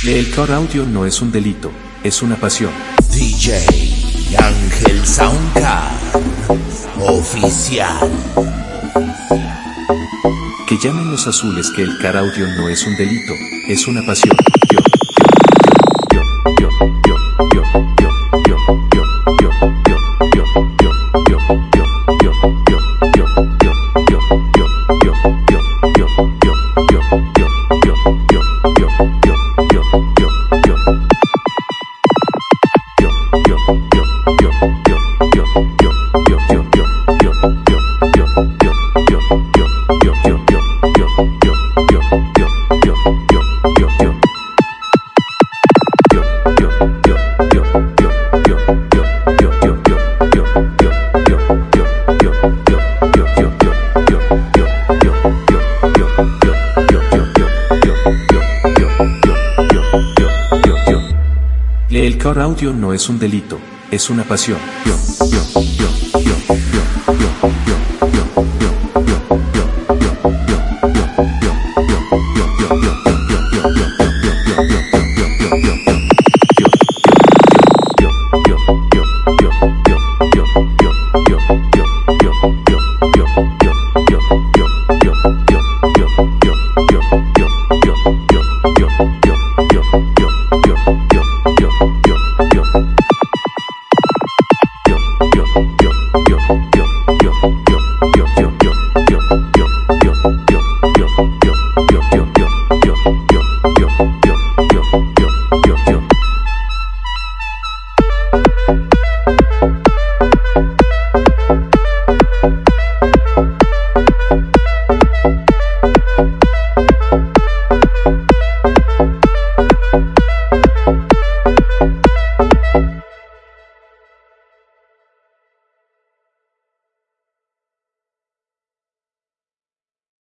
El core audio no es un delito, es una pasión. DJ Ángel Soundcard Oficial. Que llamen los azules que el car audio no es un delito, es una pasión. El core audio no es un delito, es una pasión.